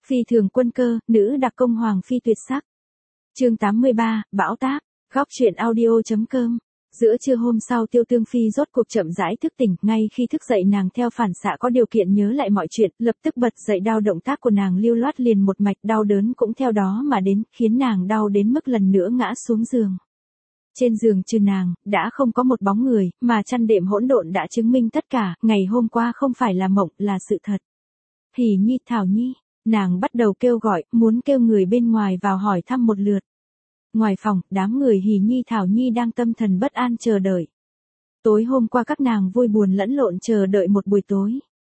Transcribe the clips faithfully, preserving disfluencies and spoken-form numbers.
Phi thường quân cơ, nữ đặc công hoàng phi tuyệt sắc. Chương tám mươi ba, bão táp. Góc truyện audio.com. Giữa trưa hôm sau Tiêu Tương Phi rốt cuộc chậm rãi thức tỉnh, ngay khi thức dậy nàng theo phản xạ có điều kiện nhớ lại mọi chuyện, lập tức bật dậy, đau động tác của nàng lưu loát liền một mạch, đau đớn cũng theo đó mà đến, khiến nàng đau đến mức lần nữa ngã xuống giường. Trên giường trừ nàng, đã không có một bóng người, mà chăn đệm hỗn độn đã chứng minh tất cả, ngày hôm qua không phải là mộng, là sự thật. Hỉ Nhi, Thảo Nhi, nàng bắt đầu kêu gọi, muốn kêu người bên ngoài vào hỏi thăm một lượt. Ngoài phòng, đám người Hỉ Nhi Thảo Nhi đang tâm thần bất an chờ đợi. Tối hôm qua các nàng vui buồn lẫn lộn chờ đợi một buổi tối.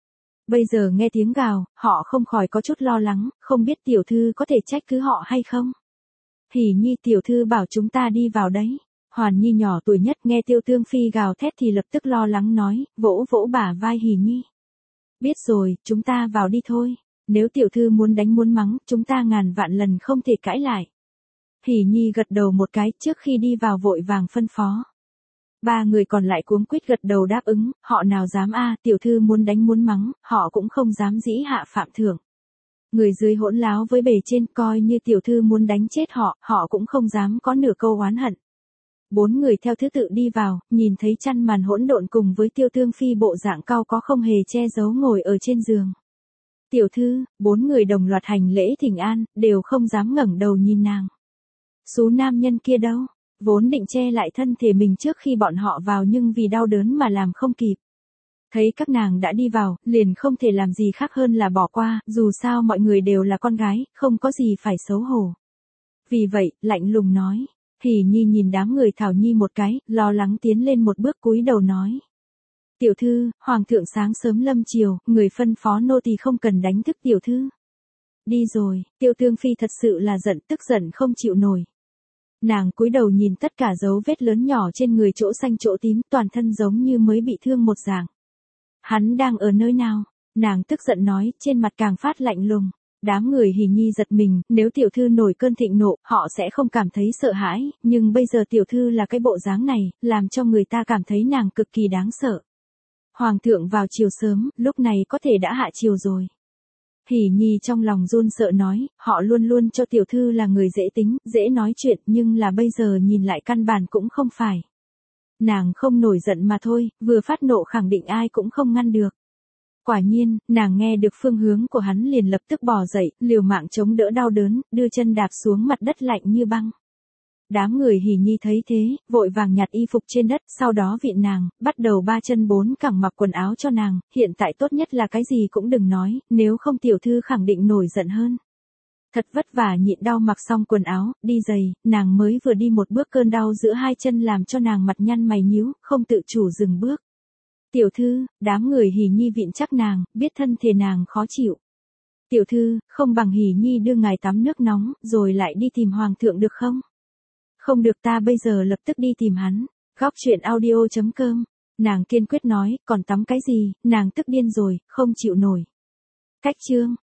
Bây giờ nghe tiếng gào, họ không khỏi có chút lo lắng, không biết tiểu thư có thể trách cứ họ hay không. Hỉ Nhi, tiểu thư bảo chúng ta đi vào đấy. Hoàn Nhi nhỏ tuổi nhất nghe Tiêu Tương Phi gào thét thì lập tức lo lắng nói, vỗ vỗ bả vai Hỉ Nhi. Biết rồi, chúng ta vào đi thôi. Nếu tiểu thư muốn đánh muốn mắng, chúng ta ngàn vạn lần không thể cãi lại. Hỉ Nhi gật đầu một cái, trước khi đi vào vội vàng phân phó. Ba người còn lại cuống quýt gật đầu đáp ứng, họ nào dám a, tiểu thư muốn đánh muốn mắng, họ cũng không dám dĩ hạ phạm thượng. Người dưới hỗn láo với bề trên, coi như tiểu thư muốn đánh chết họ, họ cũng không dám có nửa câu oán hận. Bốn người theo thứ tự đi vào, nhìn thấy chăn màn hỗn độn cùng với Tiêu Tương Phi bộ dạng cao có không hề che giấu ngồi ở trên giường. Tiểu thư, bốn người đồng loạt hành lễ thỉnh an, đều không dám ngẩng đầu nhìn nàng. Số nam nhân kia đâu? Vốn định che lại thân thể mình trước khi bọn họ vào nhưng vì đau đớn mà làm không kịp. Thấy các nàng đã đi vào, liền không thể làm gì khác hơn là bỏ qua, dù sao mọi người đều là con gái, không có gì phải xấu hổ. Vì vậy, lạnh lùng nói. Hỉ Nhi nhìn đám người Thảo Nhi một cái, lo lắng tiến lên một bước cúi đầu nói. Tiểu thư, hoàng thượng sáng sớm lâm chiều, người phân phó nô tỳ không cần đánh thức tiểu thư. Đi rồi, Tiêu Tương Phi thật sự là giận, tức giận không chịu nổi. Nàng cúi đầu nhìn tất cả dấu vết lớn nhỏ trên người, chỗ xanh chỗ tím, toàn thân giống như mới bị thương một dạng. Hắn đang ở nơi nào? Nàng tức giận nói, trên mặt càng phát lạnh lùng. Đám người Hỉ Nhi giật mình, nếu tiểu thư nổi cơn thịnh nộ, họ sẽ không cảm thấy sợ hãi, nhưng bây giờ tiểu thư là cái bộ dáng này, làm cho người ta cảm thấy nàng cực kỳ đáng sợ. Hoàng thượng vào chiều sớm, lúc này có thể đã hạ chiều rồi. Hỉ Nhi trong lòng run sợ nói, họ luôn luôn cho tiểu thư là người dễ tính, dễ nói chuyện, nhưng là bây giờ nhìn lại căn bản cũng không phải. Nàng không nổi giận mà thôi, vừa phát nộ khẳng định ai cũng không ngăn được. Quả nhiên, nàng nghe được phương hướng của hắn liền lập tức bò dậy, liều mạng chống đỡ đau đớn, đưa chân đạp xuống mặt đất lạnh như băng. Đám người Hỉ Nhi thấy thế, vội vàng nhặt y phục trên đất, sau đó viện nàng, bắt đầu ba chân bốn cẳng mặc quần áo cho nàng, hiện tại tốt nhất là cái gì cũng đừng nói, nếu không tiểu thư khẳng định nổi giận hơn. Thật vất vả nhịn đau mặc xong quần áo, đi giày, nàng mới vừa đi một bước cơn đau giữa hai chân làm cho nàng mặt nhăn mày nhíu, không tự chủ dừng bước. Tiểu thư, đám người Hỉ Nhi vịn chắc nàng, biết thân thể nàng khó chịu. Tiểu thư, không bằng Hỉ Nhi đưa ngài tắm nước nóng, rồi lại đi tìm hoàng thượng được không? Không được, ta bây giờ lập tức đi tìm hắn. Góc truyện audio.com. Nàng kiên quyết nói, còn tắm cái gì, nàng tức điên rồi, không chịu nổi. Cách chương.